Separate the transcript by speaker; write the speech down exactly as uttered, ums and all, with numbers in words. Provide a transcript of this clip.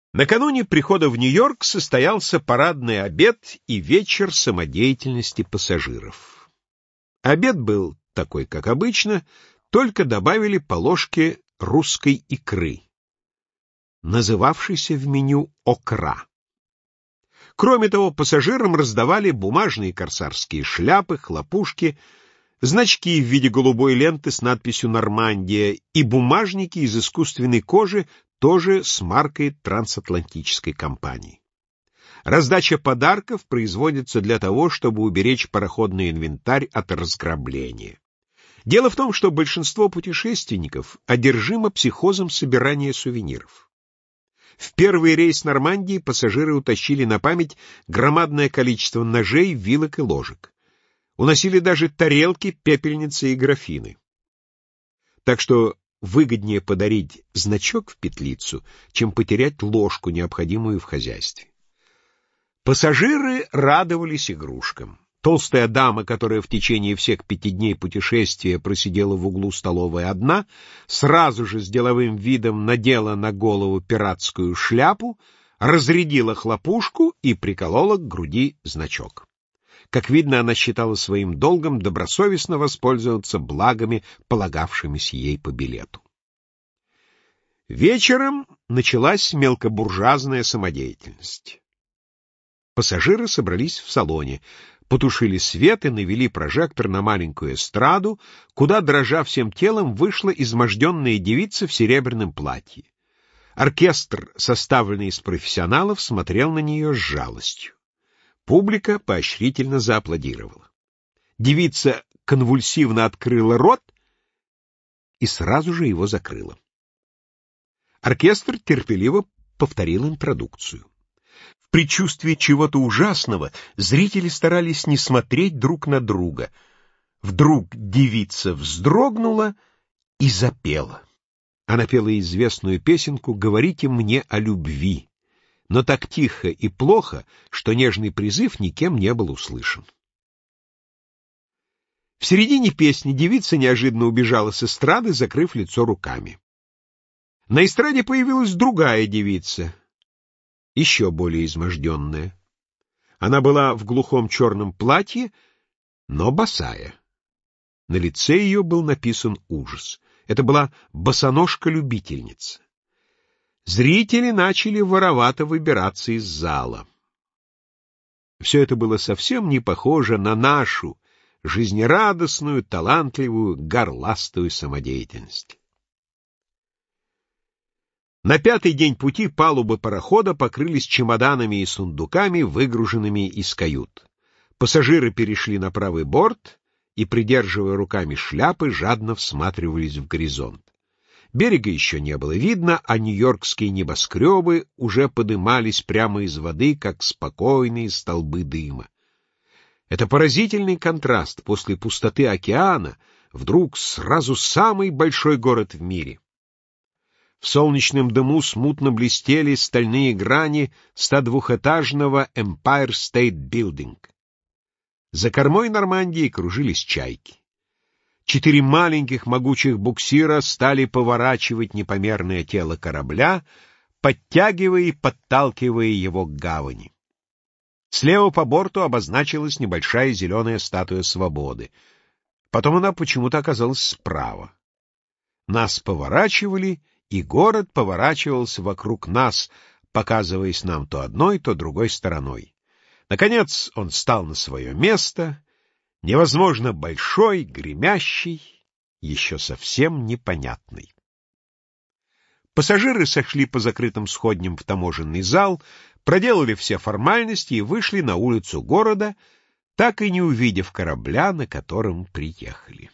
Speaker 1: Накануне прихода в Нью-Йорк состоялся парадный обед и вечер самодеятельности пассажиров. Обед был такой, как обычно, только добавили по ложке русской икры, называвшейся в меню «окра». Кроме того, пассажирам раздавали бумажные корсарские шляпы, хлопушки, значки в виде голубой ленты с надписью «Нормандия» и бумажники из искусственной кожи, тоже с маркой трансатлантической компании. Раздача подарков производится для того, чтобы уберечь пароходный инвентарь от разграбления. Дело в том, что большинство путешественников одержимо психозом собирания сувениров. В первый рейс Нормандии пассажиры утащили на память громадное количество ножей, вилок и ложек. Уносили даже тарелки, пепельницы и графины. Так что выгоднее подарить значок в петлицу, чем потерять ложку, необходимую в хозяйстве. Пассажиры радовались игрушкам. Толстая дама, которая в течение всех пяти дней путешествия просидела в углу столовой одна, сразу же с деловым видом надела на голову пиратскую шляпу, разрядила хлопушку и приколола к груди значок. Как видно, она считала своим долгом добросовестно воспользоваться благами, полагавшимися ей по билету. Вечером началась мелкобуржуазная самодеятельность. Пассажиры собрались в салоне, потушили свет и навели прожектор на маленькую эстраду, куда, дрожа всем телом, вышла изможденная девица в серебряном платье. Оркестр, составленный из профессионалов, смотрел на нее с жалостью. Публика поощрительно зааплодировала. Девица конвульсивно открыла рот и сразу же его закрыла. Оркестр терпеливо повторил интродукцию. В предчувствии чего-то ужасного зрители старались не смотреть друг на друга. Вдруг девица вздрогнула и запела. Она пела известную песенку «Говорите мне о любви», но так тихо и плохо, что нежный призыв никем не был услышан. В середине песни девица неожиданно убежала с эстрады, закрыв лицо руками. На эстраде появилась другая девица, еще более изможденная. Она была в глухом черном платье, но босая. На лице ее был написан ужас. Это была босоножка-любительница. Зрители начали воровато выбираться из зала. Все это было совсем не похоже на нашу жизнерадостную, талантливую, горластую самодеятельность. На пятый день пути палубы парохода покрылись чемоданами и сундуками, выгруженными из кают. Пассажиры перешли на правый борт и, придерживая руками шляпы, жадно всматривались в горизонт. Берега еще не было видно, а нью-йоркские небоскребы уже подымались прямо из воды, как спокойные столбы дыма. Это поразительный контраст. После пустоты океана вдруг сразу самый большой город в мире. В солнечном дыму смутно блестели стальные грани стодвухэтажного Empire State Building. За кормой Нормандии кружились чайки. Четыре маленьких могучих буксира стали поворачивать непомерное тело корабля, подтягивая и подталкивая его к гавани. Слева по борту обозначилась небольшая зеленая статуя свободы. Потом она почему-то оказалась справа. Нас поворачивали, и город поворачивался вокруг нас, показываясь нам то одной, то другой стороной. Наконец он стал на свое место, невозможно большой, гремящий, еще совсем непонятный. Пассажиры сошли по закрытым сходням в таможенный зал, проделали все формальности и вышли на улицу города, так и не увидев корабля, на котором приехали.